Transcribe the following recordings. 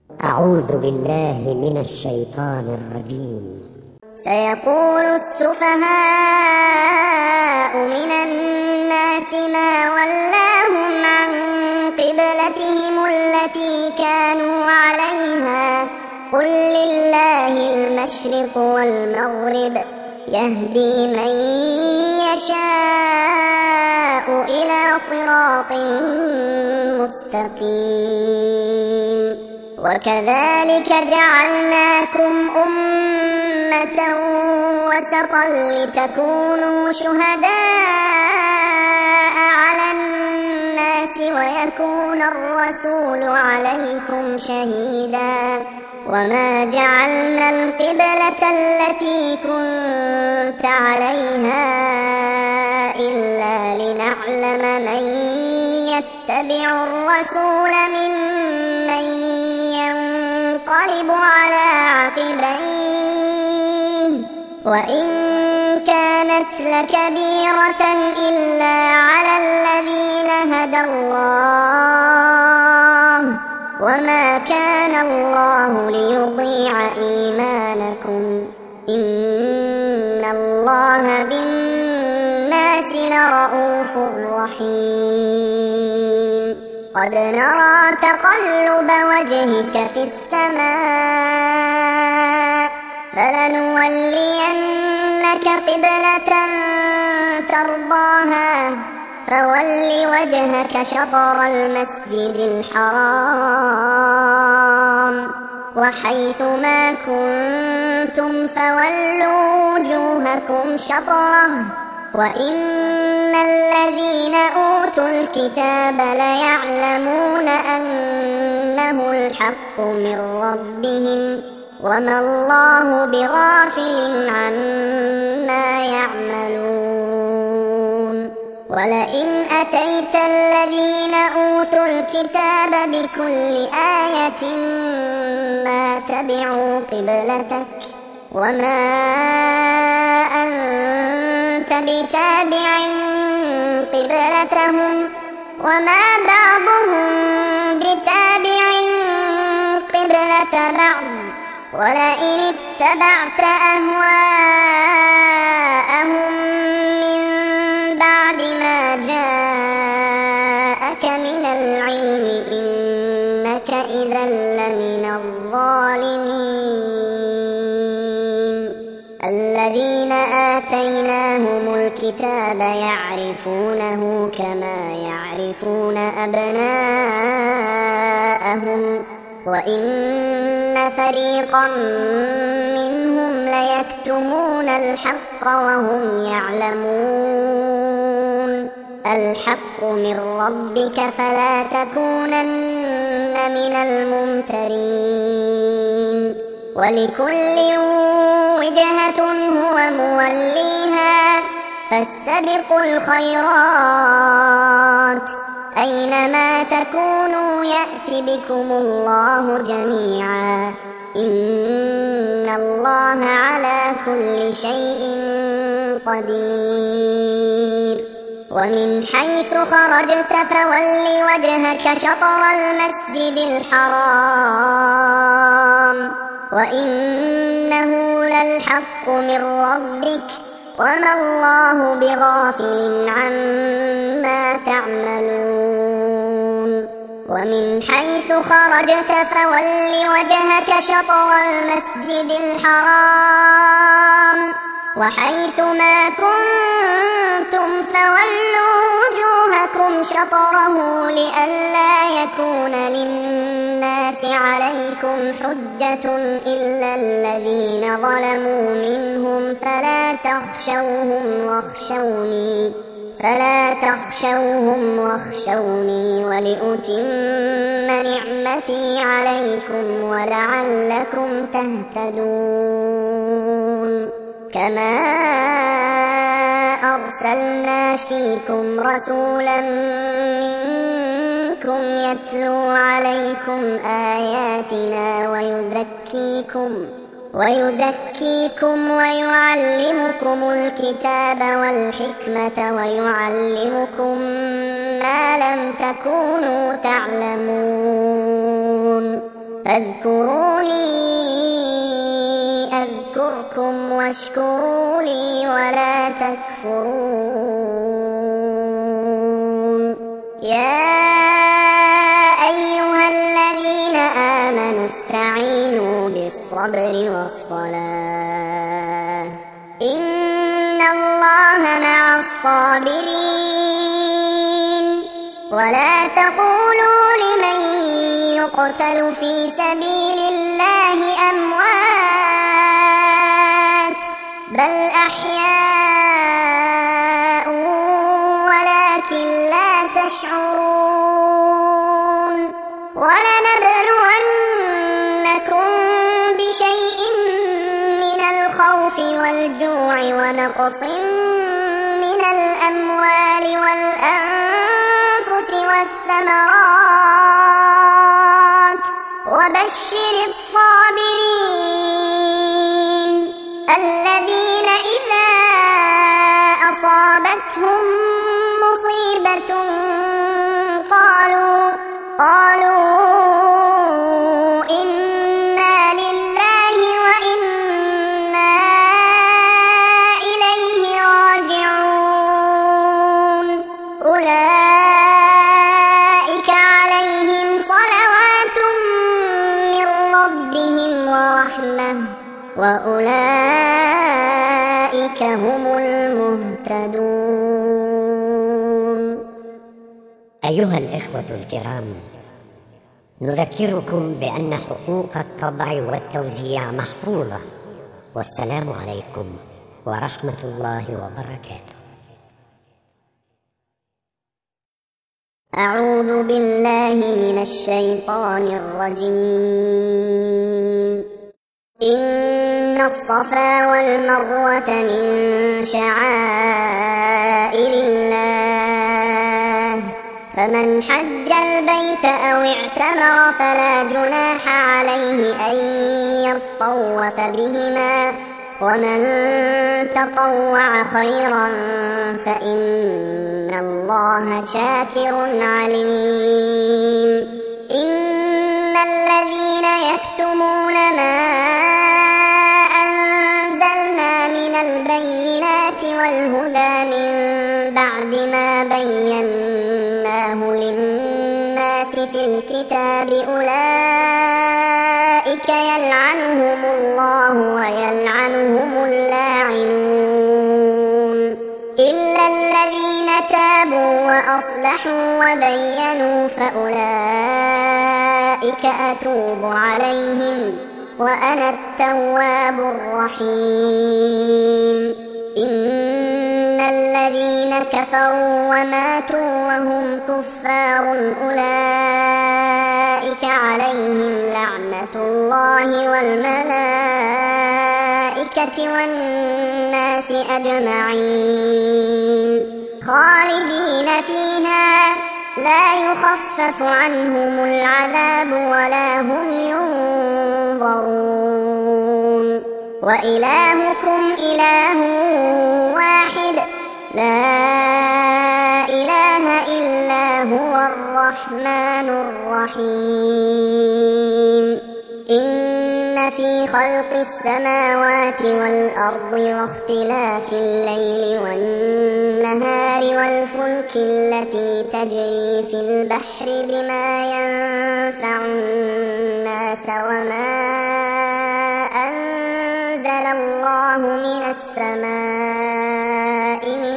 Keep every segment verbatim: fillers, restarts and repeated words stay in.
أعوذ بالله من الشيطان الرجيم. سيقول السفهاء من الناس ما ولاهم عن قبلتهم التي كانوا عليها قل لله المشرق والمغرب يهدي من يشاء إلى صراط مستقيم. وكذلك جعلناكم أمة وسطا لتكونوا شهداء على الناس ويكون الرسول عليكم شهيدا. وما جعلنا القبلة التي كنت عليها إلا لنعلم من يتبع الرسول ممن ينقلب على عقبيه وإن كانت لكبيرة إلا على الذين هدى الله وما كان الله ليضيع إيمانكم إن الله بالناس لرءوف رحيم. قد نرى تقلب وجهك في السماء فلنولينك قبلة ترضاها فول وجهك شطر المسجد الحرام وحيث ما كنتم فولوا وجوهكم شطره وإن الذين أوتوا الكتاب ليعلمون أنه الحق من ربهم وما الله بغافل عما يعملون. ولئن أتيت الذين أوتوا الكتاب بكل آية ما تبعوا قبلتك وما أنت بتابع قبلتهم وما بعضهم بتابع قبلة بعض ولئن اتبعت أهواءهم من بعد ما جاءك من العلم إنك إذا لمن الظالمين. الذين آتيناهم الكتاب يعرفونه كما يعرفون أبناءهم وإن فريقا منهم ليكتمون الحق وهم يعلمون. الحق من ربك فلا تكونن من الممترين. ولكل وجهة هو موليها فاستبقوا الخيرات أينما تكونوا يأت بكم الله جميعا إن الله على كل شيء قدير. ومن حيث خرجت فول وجهك شطر المسجد الحرام وإنه للحق من ربك وما الله بغافل عما تعملون. ومن حيث خرجت فول وجهك شطر المسجد الحرام وحيث ما كنتم فولوا وجوهكم شطره لئلا يكون للناس عليكم حجة إلا الذين ظلموا منهم فلا تخشوهم واخشوني فلا تخشوهم واخشوني ولأتم نعمتي عليكم ولعلكم تهتدون. كما أرسلنا فيكم رسولا منكم يتلو عليكم آياتنا ويزكيكم ويزكيكم ويعلمكم الكتاب والحكمة ويعلمكم ما لم تكونوا تعلمون. فاذكروني أذكركم واشكروا لي ولا تكفرون. يا أيها الذين آمنوا استعينوا بالصبر والصلاة إن الله مع الصابرين. ولا تقولوا لمن يقتل في سبيل الله أموات بل أحياء ولكن لا تشعرون. ولنبلونكم بشيء من الخوف والجوع ونقص من الأموال والأنفس والثمرات وبشر الصابرين الذين إذا أصابتهم مصيبة قالوا قالوا إنا لله وإنا إليه راجعون. أولئك عليهم صلوات من ربهم ورحمة وأولئك هم المهتدون. أيها الإخوة الكرام، نذكركم بأن حقوق الطبع والتوزيع محفوظة، والسلام عليكم ورحمة الله وبركاته. أعوذ بالله من الشيطان الرجيم. إن الصفا والمروة من شعائر الله فمن حج البيت أو اعتمر فلا جناح عليه أن يطوف بهما ومن تطوع خيرا فإن الله شاكر عليم. إن الذين يكتمون ما أنزلنا من البينات والهدى من بعد ما بيناه للناس في الكتاب أولئك يلعنهم الله ويلعنهم اللاعنون إلا الذين تابوا وأصلحوا وبينوا فأولئك أتوب عليهم وأنا التواب الرحيم. إن الذين كفروا وماتوا وهم كفار أولئك عليهم لعنة الله والملائكة والناس أجمعين خالدين فيها لا يخفف عنهم العذاب ولا هم ينظرون. وإلهكم إله واحد لا إله إلا هو الرحمن الرحيم. إن في خلق السماوات والأرض واختلاف الليل والنهار والفلك التي تجري في البحر بما ينفع الناس وما أنزل الله من السماء من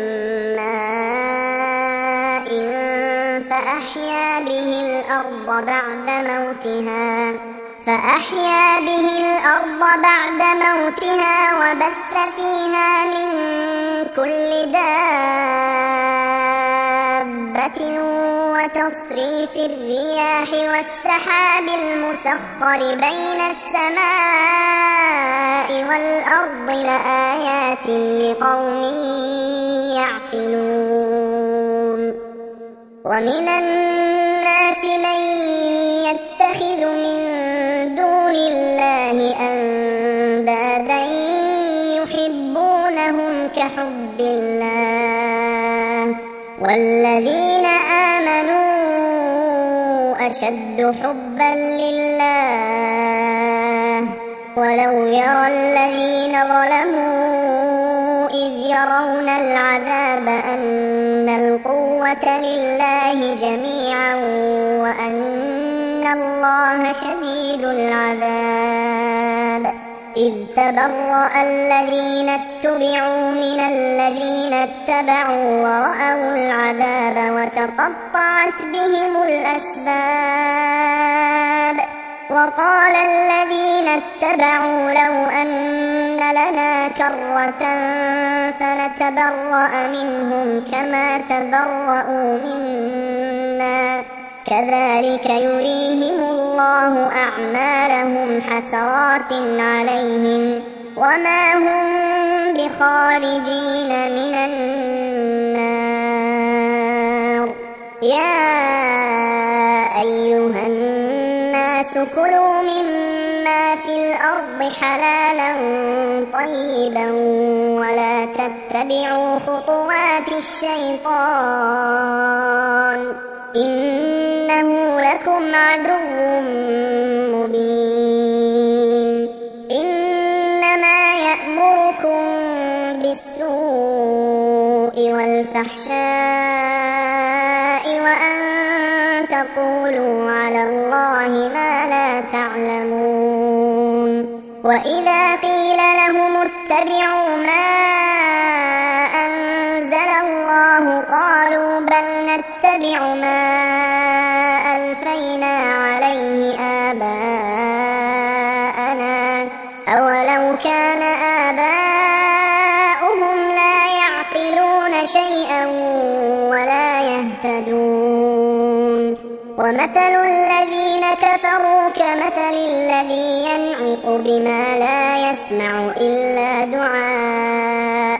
ماء فأحيا به الأرض بعد موتها فأحيا به الأرض بعد موتها وبث فيها من كل دابة وتصريف الرياح والسحاب المسخر بين السماء والأرض لآيات لقوم يعقلون. ومن الناس من يتخذ من دون الله أندادا يحبونهم كحب الله والذين آمنوا أشد حبا لله ولو يرى الذين ظلموا إذ يرون العذاب أن القوة لله جميعا وأن الله شديد العذاب إذ تبرأ الذين اتبعوا من الذين اتبعوا ورأوا العذاب وتقطعت بهم الأسباب وقال الذين اتبعوا لو أن لنا كرة فنتبرأ منهم كما تبرأوا منا كذلك يريهم الله أعمالهم حسرات عليهم وما هم بخارجين من النار يا أيها الناس كلوا مما في الأرض حلالا طيبا ولا تتبعوا خطوات الشيطان إنه لكم عدو مبين إنما يأمركم بالسوء والفحشاء وأن تقولوا على الله ما لا تعلمون وإذا قيل لهم اتبعوا ما أنزل الله قالوا بل نتبع ما ألفينا عليه آباءنا أولو كان آباؤهم لا يعقلون شيئا ولا يهتدون ومثل الذين كفروا كمثل الذي ينعق بما لا يسمع إلا دعاء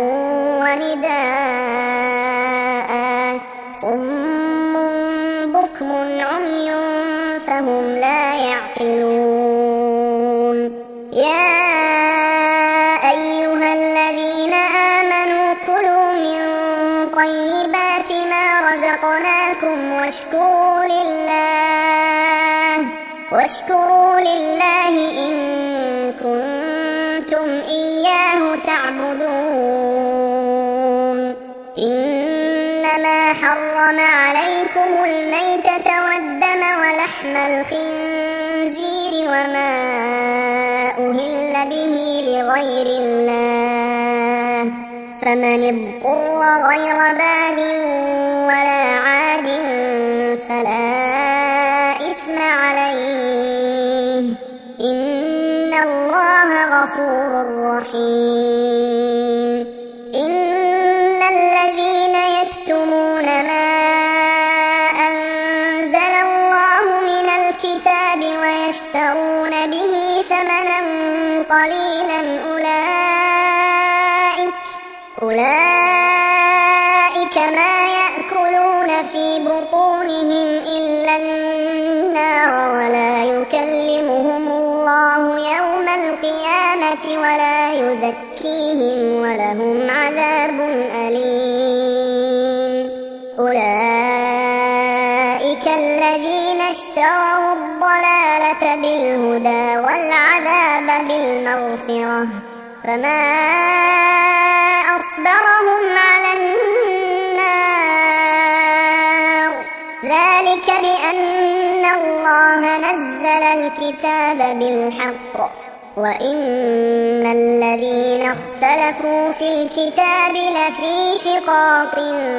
ونداء صم بكم عمي فهم لا يعقلون يا أيها الذين آمنوا كلوا من طيبات ما رزقناكم واشكروا لله واشكروا لله إن كنتم إياه تعبدون إنما حرم عليكم الميتة والدم ولحم الخنزير وما أهل به لغير الله فمن اضطر غير باغ ولا عاد فلا إثم عليه إن الله غفور رحيم إن الذين يكتمون ما أنزل الله من الكتاب ويشترون به ثمنا قليلا أولئك أولئك ما يأكلون في بطونهم إلا النار ولا يكلمهم الله يوم القيامة ولا يزكيهم ولهم عذاب أليم أولئك الذين اشتروا الضلالة بالهدى والعذاب بالمغفرة فما أصبرهم على النار ذلك بأن الله نزل الكتاب بالحق وإن الذين اختلفوا في الكتاب لفي شقاق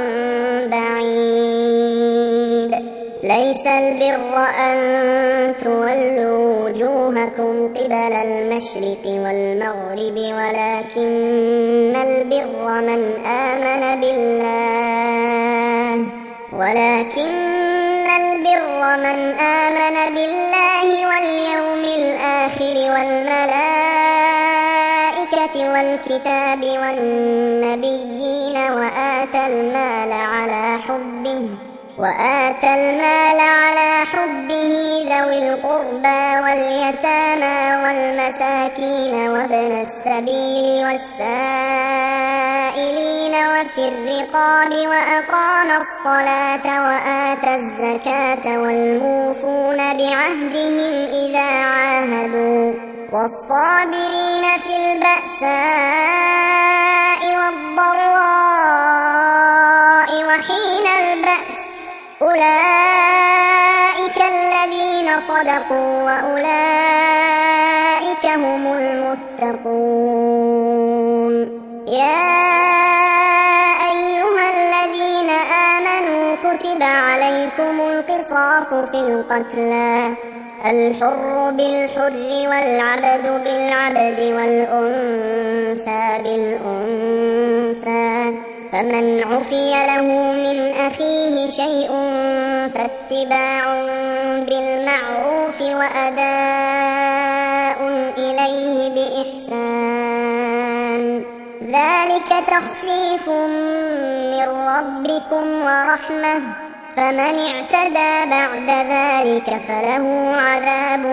بعيد ليس البر أن تولوا وجوهكم قبل المشرق والمغرب ولكن البر من آمن بالله ولكن البر من آمن بالله واليوم الآخر والملائكة والكتاب والنبيين وآتى المال على حبه وآتى المال على حبه ذوي القربى واليتامى والمساكين وابن السبيل والسائلين وفي الرقاب وأقام الصلاة وآتى الزكاة والموفون بعهدهم إذا عاهدوا والصابرين في البأساء والضراء وحين البأس أولئك الذين صدقوا وأولئك هم المتقون. يا أيها الذين آمنوا كتب عليكم القصاص في القتلى الحر بالحر والعبد بالعبد والأنثى بالأنثى فمن عفي له من أخيه شيء فاتباع بالمعروف وأداء إليه بإحسان ذلك تخفيف من ربكم ورحمة فمن اعتدى بعد ذلك فله عذاب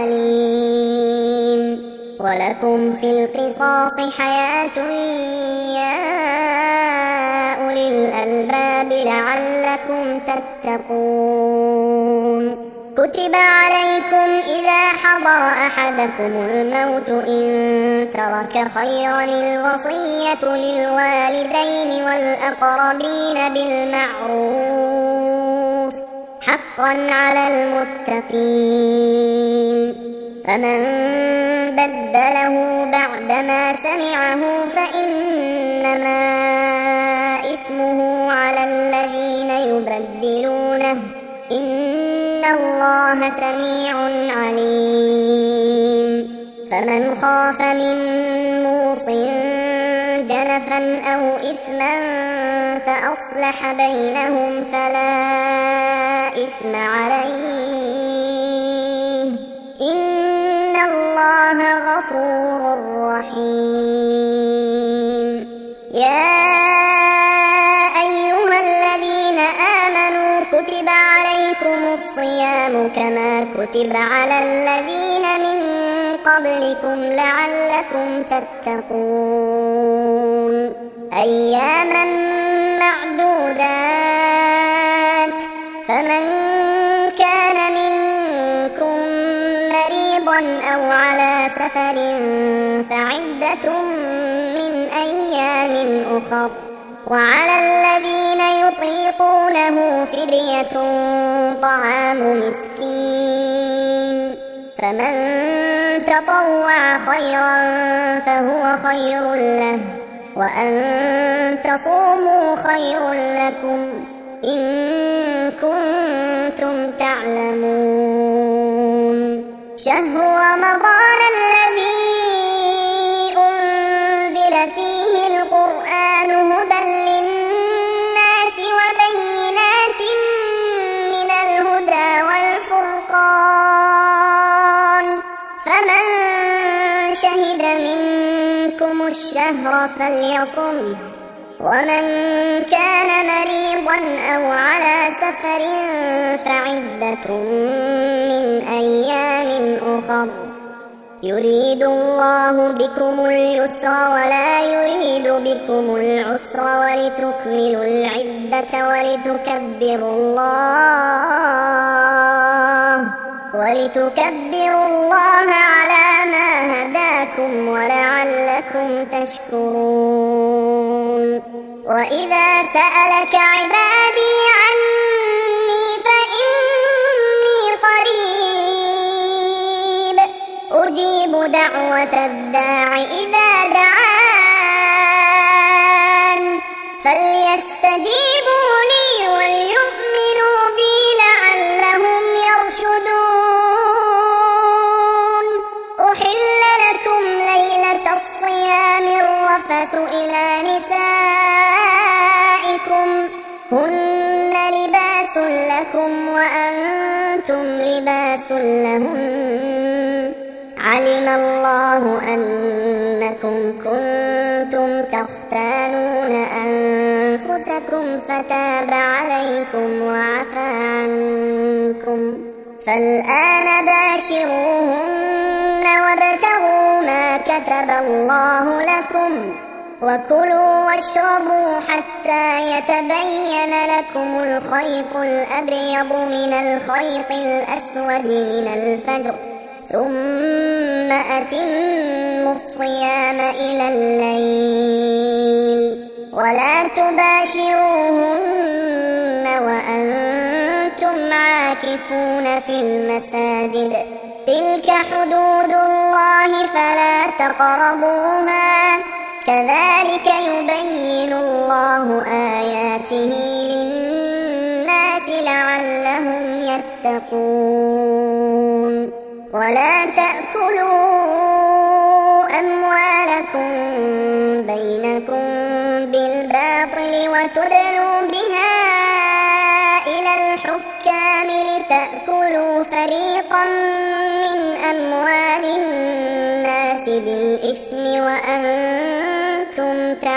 أليم. ولكم في القصاص حياة يا أولي الألباب لعلكم تتقون. كتب عليكم إذا حضر أحدكم الموت إن ترك خيرا الوصية للوالدين والأقربين بالمعروف حقا على المتقين. فمن بدله بعدما سمعه فإنما إثمه على الذين يبدلونه إن الله سميع عليم. فمن خاف من موص جنفا أو إثما فأصلح بينهم فلا إثم عليه إن الله غفور رحيم. يا أيها الذين آمنوا كتب عليكم الصيام كما كتب على الذين من قبلكم لعلكم تتقون. أياما معدودات فمن كان منكم مريضا أو على سفر فعدة من أيام أخر وعلى الذين يطيقونه فدية طعام مسكين فمن تطوع خيرا فهو خير له وأن تصوموا خير لكم إن كنتم تعلمون. شهر رمضان الذي أنزل فيه القرآن هدى للناس وبينات من الهدى والفرقان فمن شهد منكم الشهر فليصم ومن كان مريضا أو على سفر فعدة من أيام أخر يريد الله بكم اليسر ولا يريد بكم العسر ولتكملوا العدة ولتكبروا الله ولتكبروا الله على ما هداكم ولعلكم تشكرون. وإذا سألك عبادي عني فإني قريب أجيب دعوة الداع إذا دعان فليستجيبوا لي وليؤمنوا بي لعلهم يرشدون. أحل لكم ليلة الصيام الرفث إلى نسائكم هن لباس لكم وأنتم لباس لهن علم الله أنكم كنتم تختانون أنفسكم فتاب عليكم وعفى عنكم فالآن باشروهن وابتغوا ما كتب الله لكم وكلوا واشربوا حتى يتبين لكم الخيط الأبيض من الخيط الأسود من الفجر ثم أتموا الصيام إلى الليل ولا تباشروهن وأنتم عاكفون في المساجد تلك حدود الله فلا تقربوها كذلك يبين الله آياته للناس لعلهم يتقون ولا تأكلوا أموالكم بينكم بالباطل وتدلوا بها إلى الحكام لتأكلوا فريقا من أموال الناس بالإثم وأنتم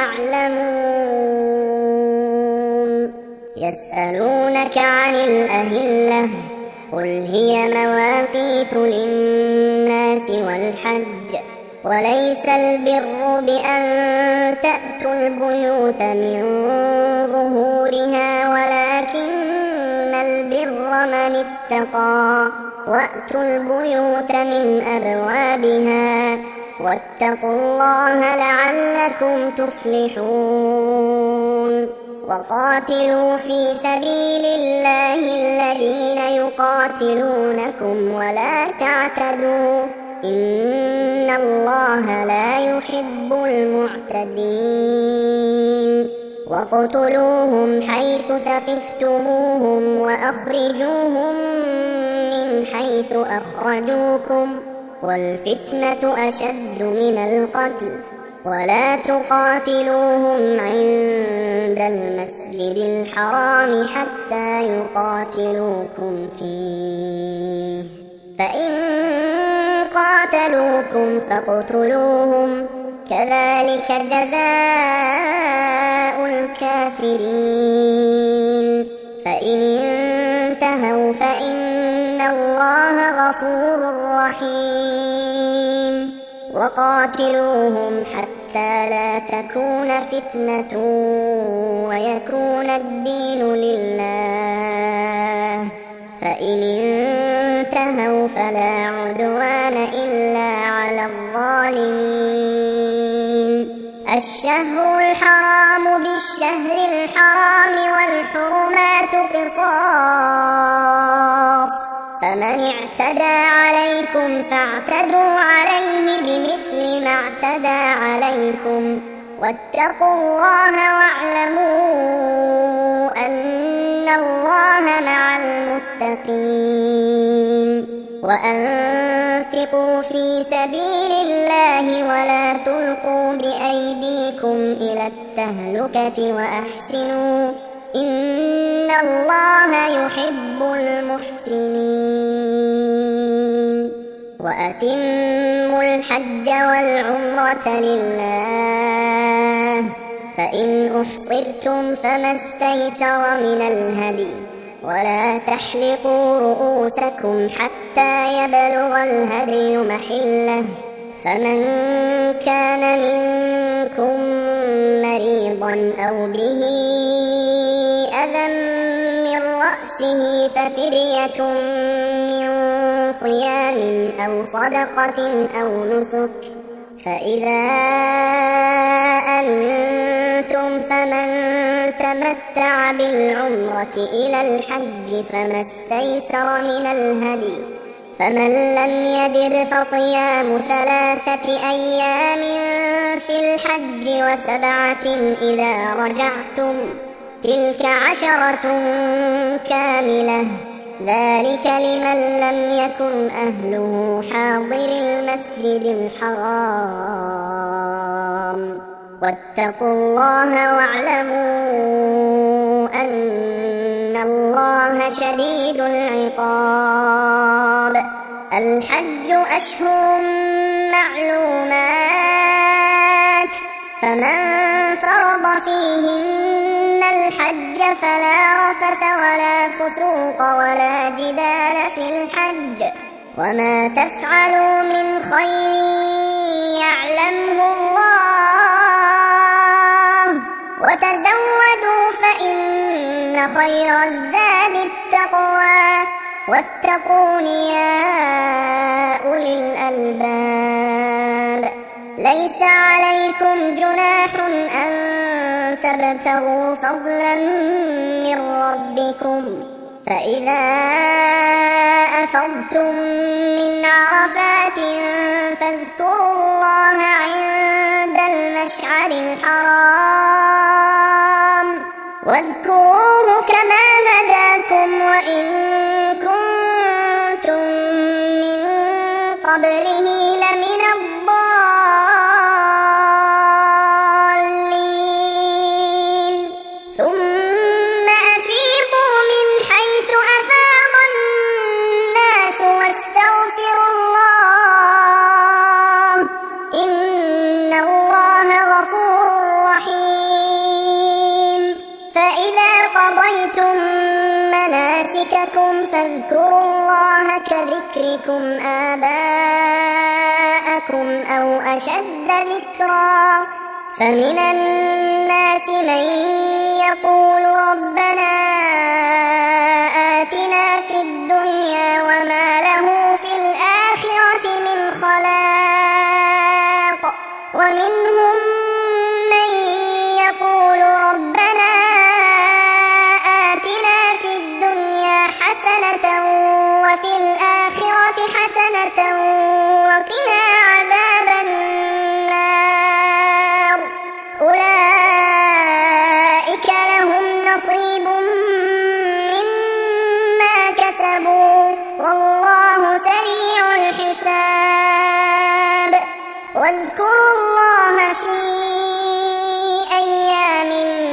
تعلمون يسألونك عن الأهلة قل هي مواقيت للناس والحج وليس البر بأن تأتوا البيوت من ظهورها ولكن البر من اتقى وأتوا البيوت من أبوابها واتقوا الله لعلكم تفلحون وقاتلوا في سبيل الله الذين يقاتلونكم ولا تعتدوا إن الله لا يحب المعتدين وقتلوهم حيث ثقفتموهم وأخرجوهم من حيث أخرجوكم والفتنة أشد من القتل ولا تقاتلوهم عند المسجد الحرام حتى يقاتلوكم فيه فإن قاتلوكم فاقتلوهم كذلك جزاء الكافرين فإن انتهوا فإن الله غفور رحيم وقاتلوهم حتى لا تكون فتنة ويكون الدين لله فإن انتهوا فلا عدوان إلا على الظالمين الشهر الحرام بالشهر الحرام والحرمات قصاص فمن اعتدى عليكم فاعتدوا عليه بمثل ما اعتدى عليكم واتقوا الله واعلموا أن الله مع المتقين وأنفقوا في سبيل الله ولا تلقوا بأيديكم إلى التهلكة وأحسنوا إن الله يحب المحسنين وأتموا الحج والعمرة لله فإن أحصرتم فما استيسر من الهدي ولا تحلقوا رؤوسكم حتى يبلغ الهدي محله فمن كان منكم مريضا أو به أذى من رأسه ففدية من صيام أو صدقة أو نسك فإذا أمنتم فمن تمتع بالعمرة إلى الحج فما استيسر من الهدي فمن لم يجد فصيام ثلاثة أيام في الحج وسبعة إذا رجعتم تلك عشرة كاملة ذلك لمن لم يكن أهله حاضر المسجد الحرام واتقوا الله واعلموا أن الله شديد العقاب الحج أشهر معلومات فمن فرض فيهن الحج فلا رفث ولا فسوق ولا جدال في الحج وما تفعلوا من خير يعلمه الله وتزودوا فإن خير الزاد التقوى واتقون يا أولي الألباب ليس عليكم جناح أن تبتغوا فضلا من ربكم فإذا أفضتم من عرفات فاذكروا الله عند المشعر الحرام واذكروه كما هداكم وإن كنتم من قبله لمن الضالين ثم أفيضوا من حيث أفاض الناس واستغفروا الله إن الله غفور رحيم فإذا قضيتم مناسككم فاذكروا الله كذكركم آباءكم أو أشد ذكرا فمن الناس من يقول ربنا آتنا في الدنيا وما له في الآخرة من خلاق ومنهم من يقول ربنا آتنا في الدنيا حسنة وفي الآخرة حسنة وقنا عذاب النار أولئك لهم نصيب مما كسبوا والله سريع الحساب واذكروا الله في أيام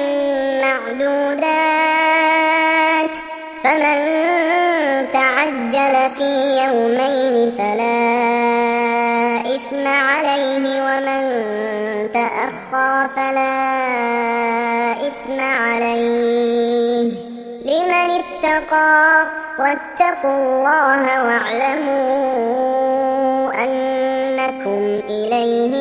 معدودات فمن تعجل في يومين فلا إثم عليه ومن تأخر فلا إثم عليه لمن اتقى واتقوا الله واعلموا أنكم إليه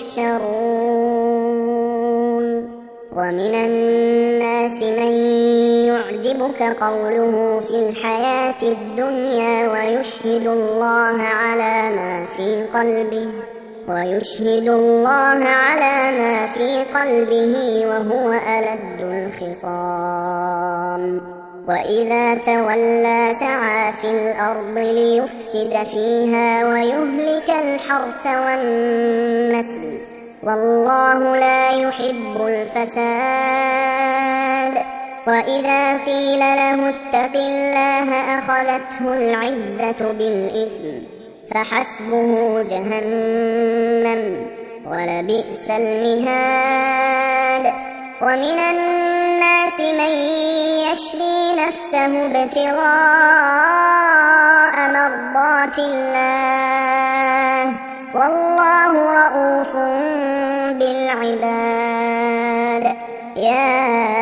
تحشرون ومن الناس من يعجبك قوله في الحياة الدنيا ويشهد الله على ما في قلبه ويشهد الله على ما في قلبه وهو ألد الخصام وإذا تولى سعى في الأرض ليفسد فيها ويهلك الحرث والنسل والله لا يحب الفساد وإذا قيل له اتق الله أخذته العزة بالإثم فحسبه جهنم ولبئس المهاد ومن الناس من يشري نفسه ابتغاء مرضات الله والله رؤوف بالعباد يا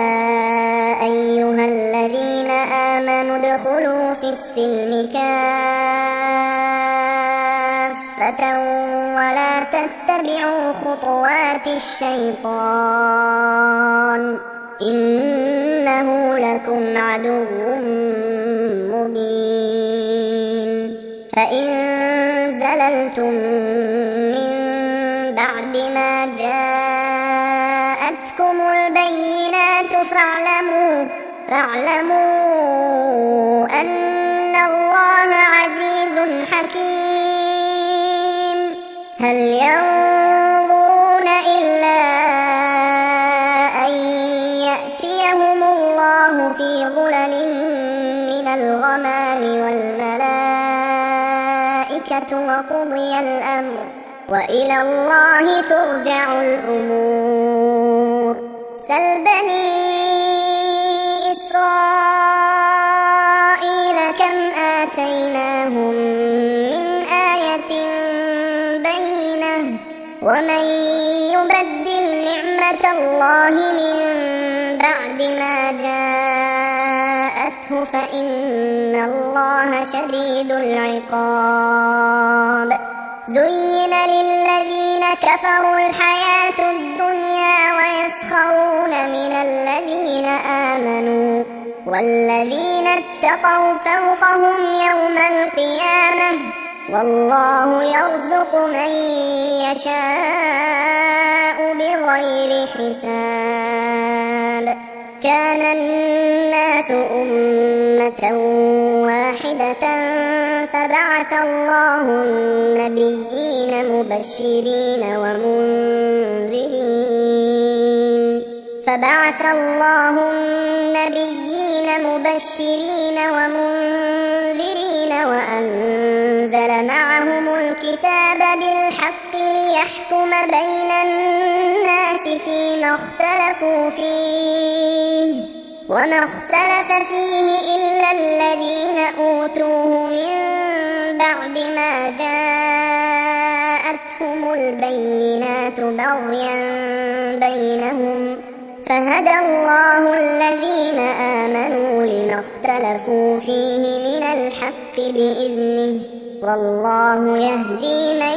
أيها الذين آمنوا ادخلوا في السلم كافة ولا تتبعوا خطوات الشيطان إنه لكم عدو مبين فإن زللتم من بعد ما جاءتكم البينات فاعلموا فاعلموا أن الله عزيز حكيم هل ينظرون إلا أن يأتيهم الله في ظلل من الغمام والملائكة وقضي الأمر وإلى الله ترجع الأمور سل بني إسرائيل كم آتيناهم من آية بينة ومن يبدل نعمة الله من بعد ما جاءته فإن الله شديد العقاب زين للذين كفروا الحياة الدنيا ويسخرون من الذين آمنوا والذين اتقوا فوقهم يوم القيامة والله يرزق من يشاء بغير حساب. كان الناس أمة واحدة فبعث الله النبيين مبشرين ومنذرين فبعث الله النبيين مبشرين ومنذرين وأنزل معهم الكتاب بالحق ليحكم بين الناس فيما اختلفوا فيه وما اختلف فيه إلا الذين أوتوه من بعد ما جاءتهم البينات بغيا بينهم فهدى الله الذين آمنوا لما اختلفوا فيه من الحق بإذنه والله يهدي من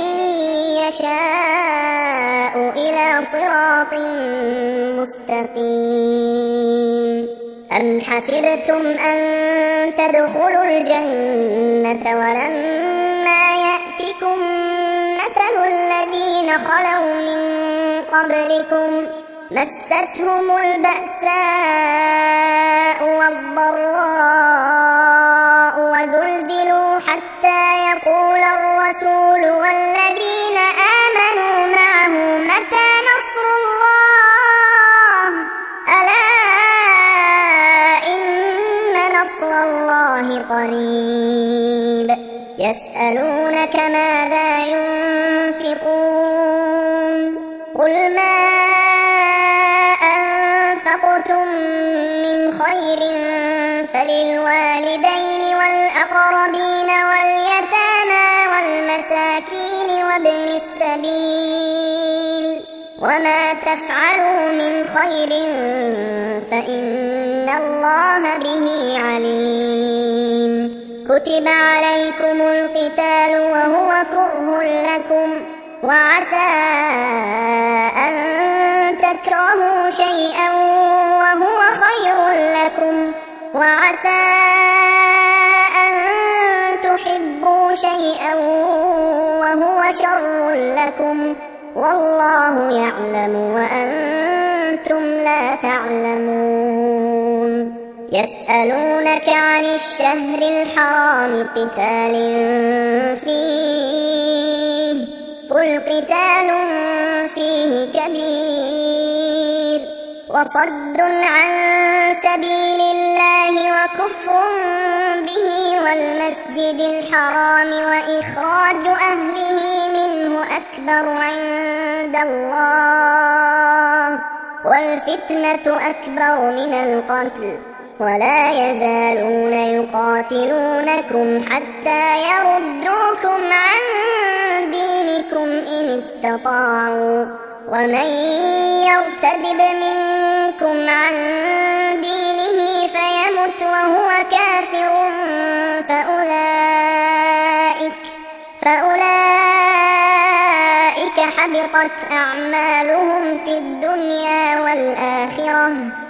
يشاء إلى صراط مستقيم. أم حسبتم أن تدخلوا الجنة ولما يأتكم مثل الذين خلوا من قبلكم مستهم البأساء والضراء وزلزلوا حتى يقول الرسول والذين آمنوا معه متى نصر الله ألا إن نصر الله قريب. يسألونك ماذا ينفقون قل ما من خير فللوالدين والأقربين واليتامى والمساكين وابن السبيل وما تفعلوا من خير فإن الله به عليم. كتب عليكم القتال وهو كره لكم وعسى أن تكرهوا شيئا وهو خير لكم وعسى أن تحبوا شيئا وهو شر لكم والله يعلم وأنتم لا تعلمون. يسألونك عن الشهر الحرام قتال فيه قل قتال فيه كبير وصد عن سبيل الله وكفر به والمسجد الحرام وإخراج أهله منه أكبر عند الله والفتنة أكبر من القتل ولا يزالون يقاتلونكم حتى يردوكم عن دينكم إن استطاعوا ومن يرتد منكم عن دينه فيمت وهو كافر فأولئك, فأولئك حبطت أعمالهم في الدنيا والآخرة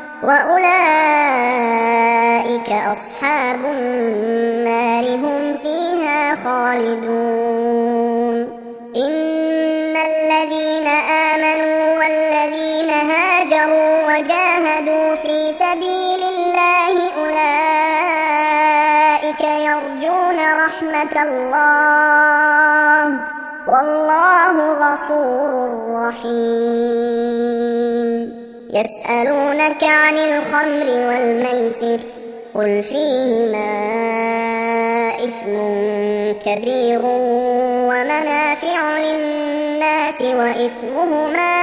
وأولئك أصحاب النار هم فيها خالدون. إن الذين آمنوا والذين هاجروا وجاهدوا في سبيل الله أولئك يرجون رحمة الله والله غفور رحيم. يسألونك عن الخمر والميسر قل فيهما إثم كبير ومنافع للناس وإثمهما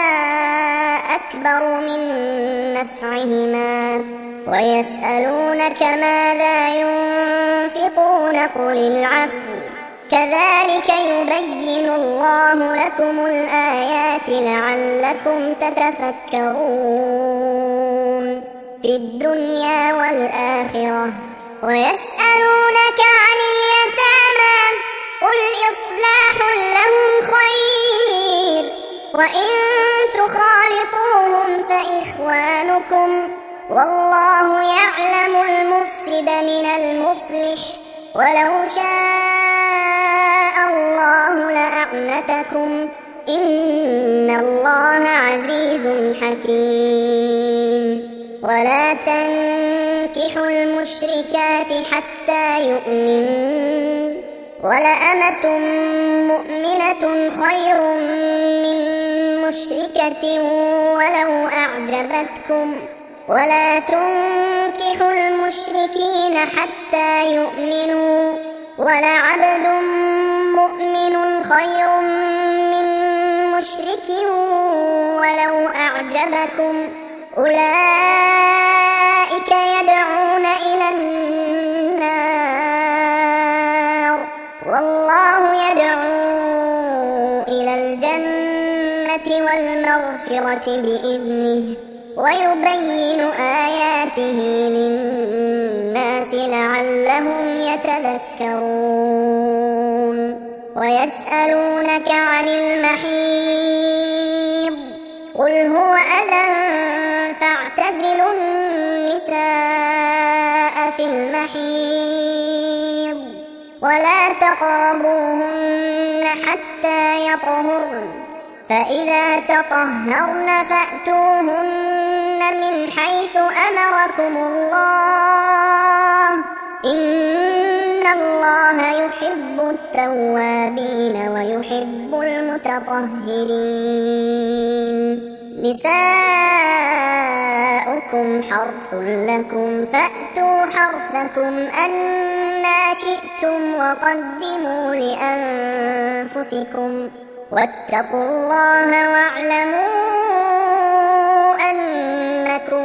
أكبر من نفعهما ويسألونك ماذا ينفقون قل العفو كذلك يبين الله لكم الآيات لعلكم تتفكرون في الدنيا والآخرة. ويسألونك عن اليتامى قل إصلاح لهم خير وإن تخالطوهم فإخوانكم والله يعلم المفسد من المصلح ولو شاء حرمتكم إن الله عزيز حكيم. ولا تنكحوا المشركات حتى يؤمنوا، ولأمة مؤمنة خير من مشركة ولو أعجبتكم. ولا تنكحوا المشركين حتى يؤمنوا، ولعبد مؤمن خير من مشرك ولو أعجبكم. أولئك يدعون إلى النار والله يدعو إلى الجنة والمغفرة بإذنه، ويبين آياته للناس لعلهم يتذكرون. ويسألونك عن المحيض قل هو أذى فاعتزلوا النساء في المحيض ولا تقربوهن حتى يطهرن، فإذا تطهرن فأتوهن من حيث أمركم الله إن الله يحب التوابين ويحب المتطهرين. نساؤكم حرث لكم فأتوا حرثكم أنى شئتم وقدموا لأنفسكم واتقوا الله واعلموا أنكم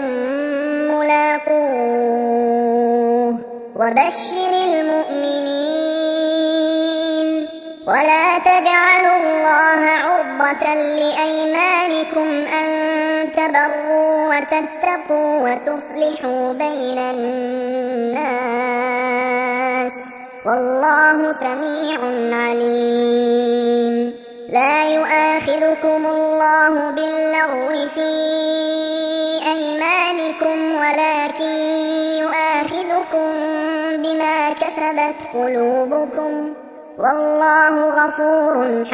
ملاقوه وبشر المؤمنين. ولا تجعلوا الله عرضة لأيمانكم أن تبروا وتتقوا وتصلحوا بين الناس والله سميع عليم. لا يؤاخذكم الله باللغو في أيمانكم ولكن يؤاخذكم بما كسبت قلوبكم والله غفور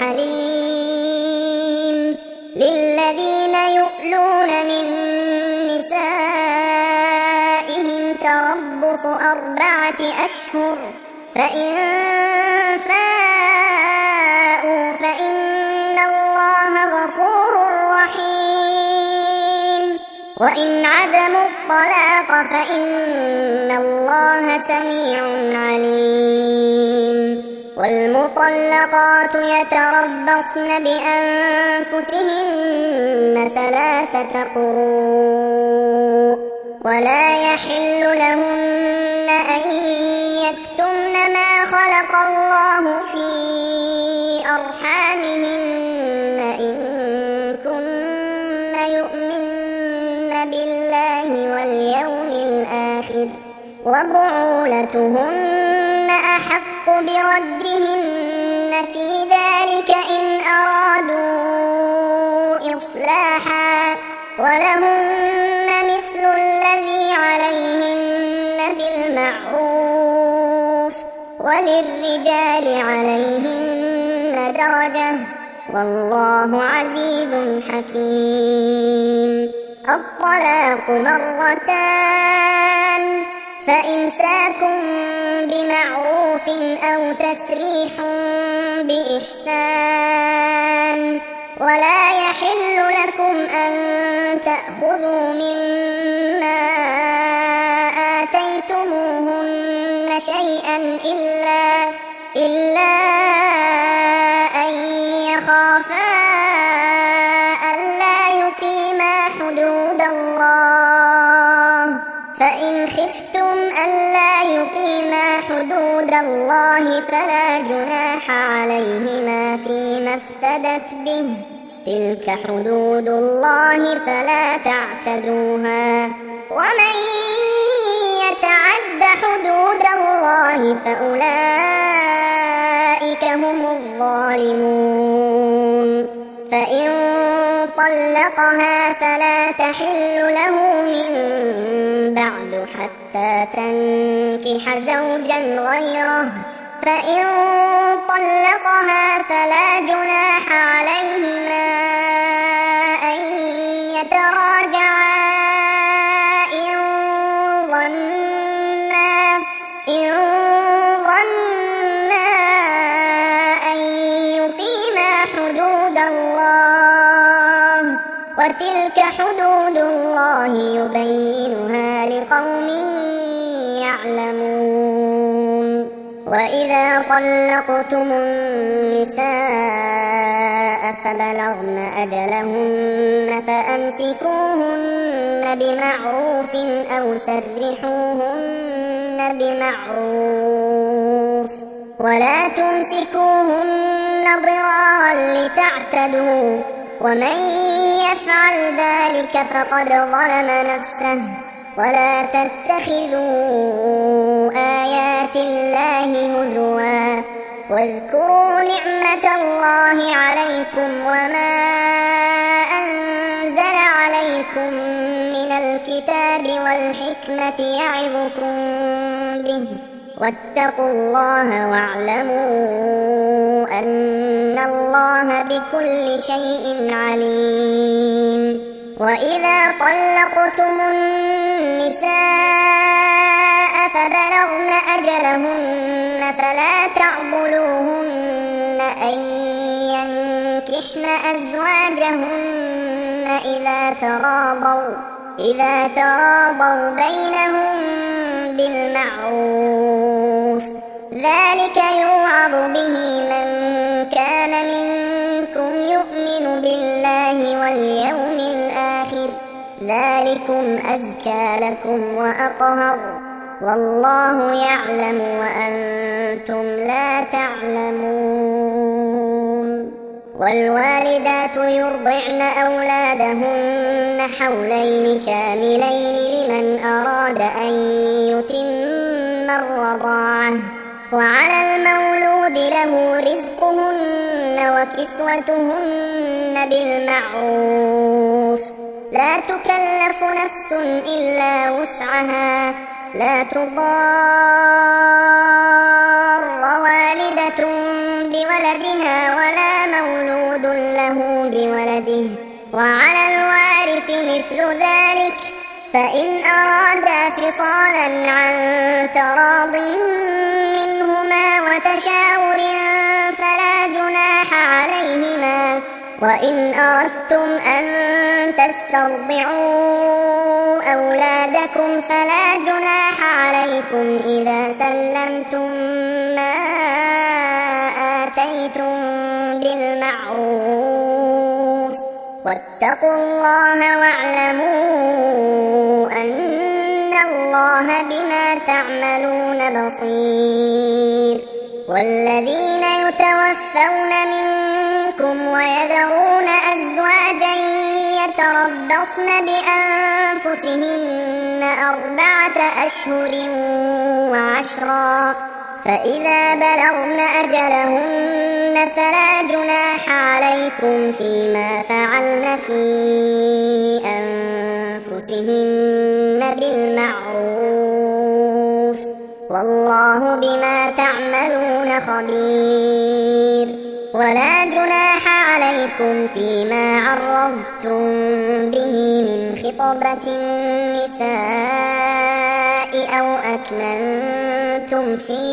حليم. للذين يؤلون من نسائهم تربص أربعة أشهر فإن فاءوا فإن الله غفور رحيم. وإن عزموا الطلاق فإن الله سميع عليم. والمطلقات يتربصن بأنفسهن ثلاثة قروء ولا يحل لهن أن يكتمن ما خلق الله في أرحامهن إن كن يؤمن بالله واليوم الآخر وبعولتهن أحق بردهن في ذلك إن أرادوا إصلاحا ولهن مثل الذي عليهن بالمعروف وللرجال عليهن درجة والله عزيز حكيم. الطلاق مرتان فإمساك بمعروف أو تسريح بإحسان. ولا يحل لكم أن تأخذوا مما آتيتموهن شيئا إلا إلا أن يخافا ألا يقيما حدود الله، فإن خفتم ألا يقيما حدود الله فلا جناح عليهما فيما افتدت به، تلك حدود الله فلا تعتدوها، ومن يتعد حدود الله فأولئك هم الظالمون. فإن طلقها فلا تحل له من بعد حتى تنكح زوجا غيره، فإن طلقها فلا جناح وتلك حدود الله يبينها لقوم يعلمون. وإذا طلقتم النساء فبلغن أجلهن فأمسكوهن بمعروف أو سرحوهن بمعروف ولا تمسكوهن ضرارا لتعتدوا ومن يفعل ذلك فقد ظلم نفسه. ولا تتخذوا آيات الله هزوا واذكروا نعمة الله عليكم وما أنزل عليكم من الكتاب والحكمة يعظكم به واتقوا الله واعلموا أن الله بكل شيء عليم. وإذا طلقتم النساء فبلغن أجلهن فلا تعضلوهن أن ينكحن أزواجهن إذا تراضوا إذا تراضوا بينهم بالمعروف ذلك يوعظ به من كان منكم يؤمن بالله واليوم الآخر ذلكم أزكى لكم وأطهر والله يعلم وأنتم لا تعلمون. والوالدات يرضعن أولادهن حولين كاملين لمن أراد أن يتم الرضاعة وعلى المولود له رزقهن وكسوتهن بالمعروف لا تكلف نفس إلا وسعها لا تضار والدة بولدها ولا مولود له بولده وعلى الوارث مثل ذلك فإن أرادا فصالا عن تراض منهما وتشاور فلا جناح عليهما. وإن أردتم أن تسترضعوا أولادكم فلا جناح عليكم إذا سلمتم ما آتيتم بالمعروف واتقوا الله واعلموا أن الله بما تعملون بصير. والذين يتوفون منكم ويذرون أزواجا يتربصن بأنفسهن أربعة أشهر وعشرا فإذا بلغن أجلهن فلا جناح عليكم فيما فعلن في أنفسهن بالمعروف والله بما تعملون خبير. ولا جناح عليكم فيما عرضتم به من خطبة النساء أو أكننتم في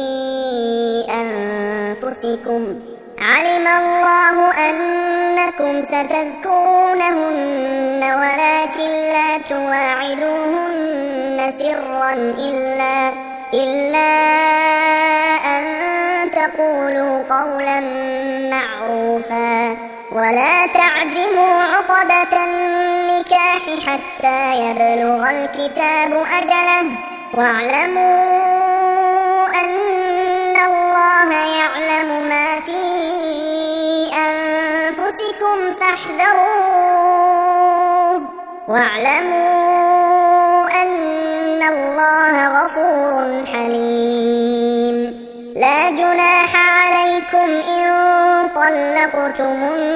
أنفسكم علم الله أنكم ستذكرونهن ولكن لا تواعدوهن سرا إلا إلا أن تقولوا قولا معروفا ولا تعزموا عقدة النكاح حتى يبلغ الكتاب أجله واعلموا أن الله يعلم ما في أنفسكم فاحذروه واعلموا أن الله غفور حليم. لا جناح عليكم إن طلقتم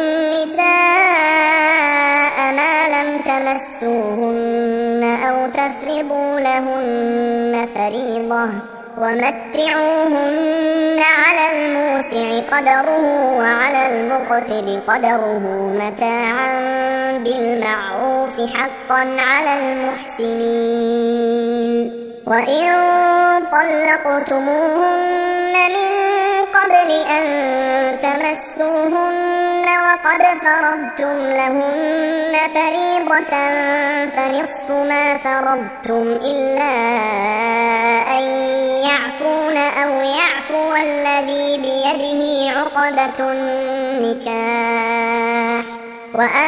النساء ما لم تمسوهن أو تفرضوا لهن فريضة ومتعوهن على الموسع قدره وعلى المقتر قدره متاعا بالمعروف حقا على المحسنين. وإن طلقتموهن من قبل أن تمسوهن وقد فرضتم لهن فريضة فنصف ما فرضتم إلا أن يعفون أو يعفو الذي بيده عقدة النكاح وأن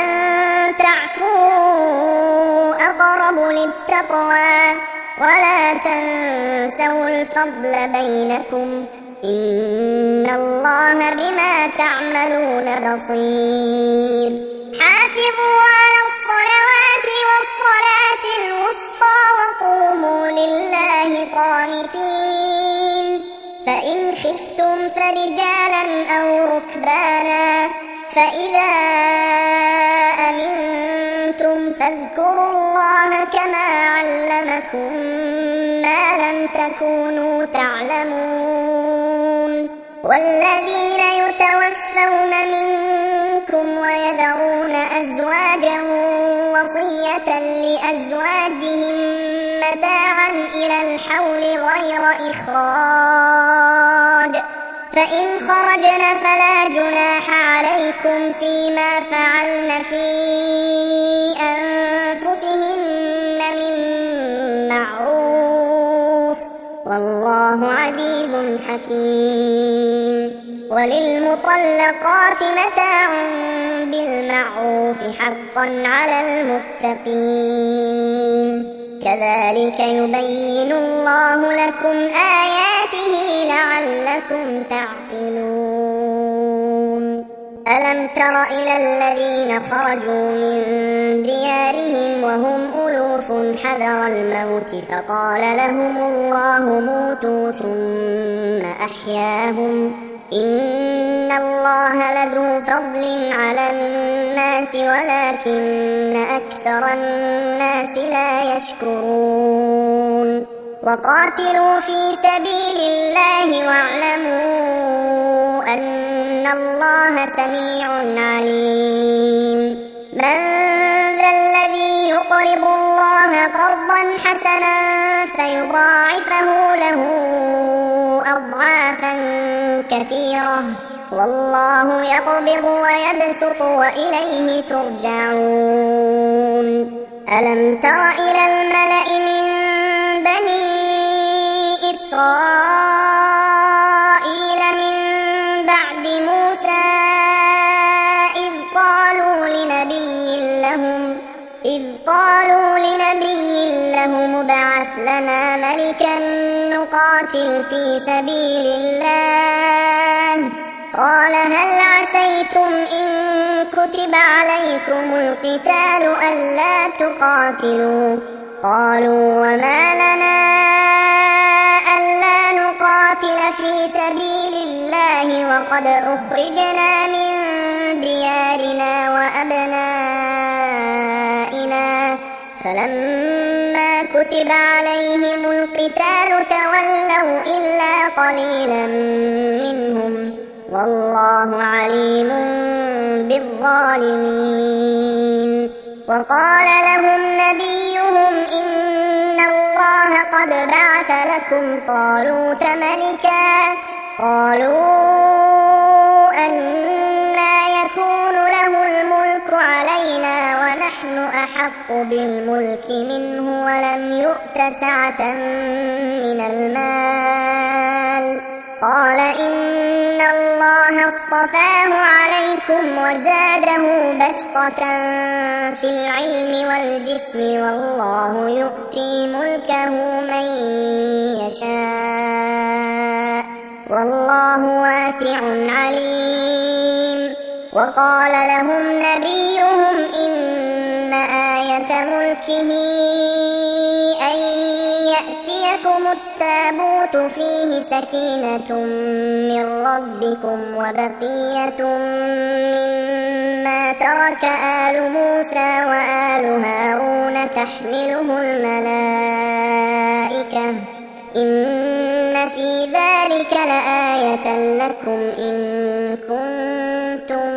تعفوا أقرب للتقوى ولا تنسوا الفضل بينكم إن الله بما تعملون بصير. حافظوا على الصلوات والصلاة الوسطى وقوموا لله قانتين. فإن خفتم فرجالا أو ركبانا فإذا أمنتم فاذكروا الله كما علمكم ما لم تكونوا تعلمون. والذين يتوفون منكم ويذرون أزواجا وصية لأزواجهم متاعا إلى الحول غير إخراج فإن خرجن فلا جناح عليكم فيما فعلن في أنفسهن من معروف والله عزيز حكيم. وللمطلقات متاع بالمعروف حقا على المتقين. كذلك يبين الله لكم آياته لعلكم تعقلون. ألم تر إلى الذين خرجوا من ديارهم وهم ألوف حذر الموت فقال لهم الله موتوا ثم أحياهم إن الله لذو فضل على الناس ولكن أكثر الناس لا يشكرون. وقاتلوا في سبيل الله واعلموا أن الله سميع عليم. من ذا الذي يقرض الله قرضا حسنا فيضاعفه له أضعافا كثيرة والله يقبض ويبسط وإليه ترجعون. ألم تر إلى الملأ من بني إسرائيل من بعد موسى إذ قالوا لنبي لهم إذ قالوا لنبي لهم ابعث لنا ملكا نقاتل في سبيل الله قال هل عسيتم إن كتب عليكم القتال ألا تقاتلوا قالوا وما لنا ألا نقاتل في سبيل الله وقد أخرجنا من ديارنا وأبنائنا فلما كتب عليهم القتال تولوا إلا قليلا منهم والله عليم بالظالمين. وقال لهم نبيهم إن الله قد بعث لكم طالوت ملكا قالوا أنى يكون له الملك علينا ونحن أحق بالملك منه ولم يؤت سعة من المال قال إن الله اصطفاه عليكم وزاده بسطة في العلم والجسم والله يؤتي ملكه من يشاء والله واسع عليم. وقال لهم نبيهم إن آية ملكه أن يأتيكم التابوت فيه سكينة من ربكم وبقية مما ترك آل موسى وآل هارون تحمله الملائكة إن في ذلك لآية لكم إن كنتم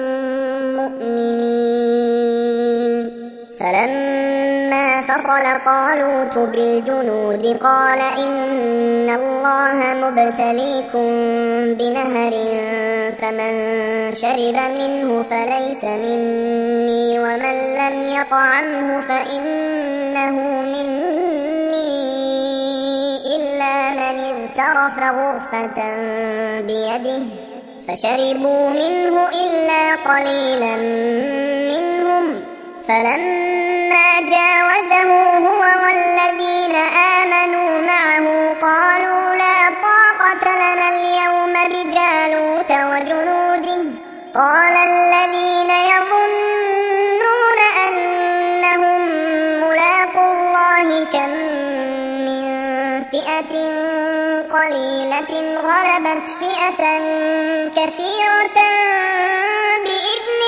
مؤمنين. فلما فصل طالوت بالجنود قال إن الله مبتليكم بنهر فمن شرب منه فليس مني ومن لم يطعمه فإنه مني إلا من اغترف غرفة بيده فشربوا منه إلا قليلا منهم فلما جاوزه هو والذين آمنوا معه قالوا لا طاقة لنا اليوم بجالوت وجنوده قال الذين يظنون أنهم ملاقو الله كم من فئة قليلة غلبت فئة كثيرة بإذن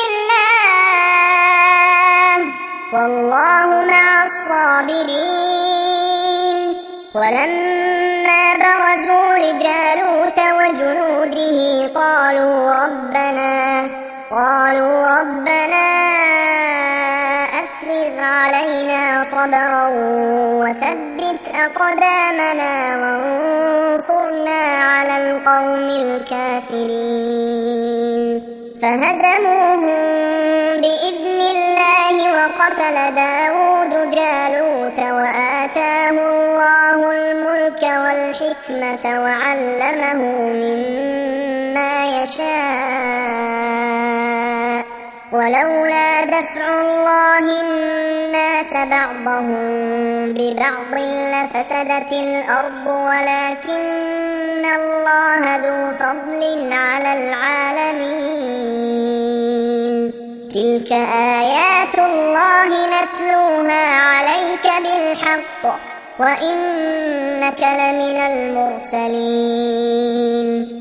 الله والله مع الصابرين ولما برزوا لجالوت وجنوده قالوا ربنا قالوا ربنا أفرغ علينا صبرا وثبت أقدامنا وانصرنا على القوم الكافرين فهزموهم بإذن الله وقتل داود جالوت وآتاه الله الملك والحكمة وعلمه مما يشاء ولولا دفع الله الناس بعضهم ببعض لفسدت الأرض ولكن الله ذو فضل على العالمين تلك آيات الله نتلوها عليك بالحق وإنك لمن المرسلين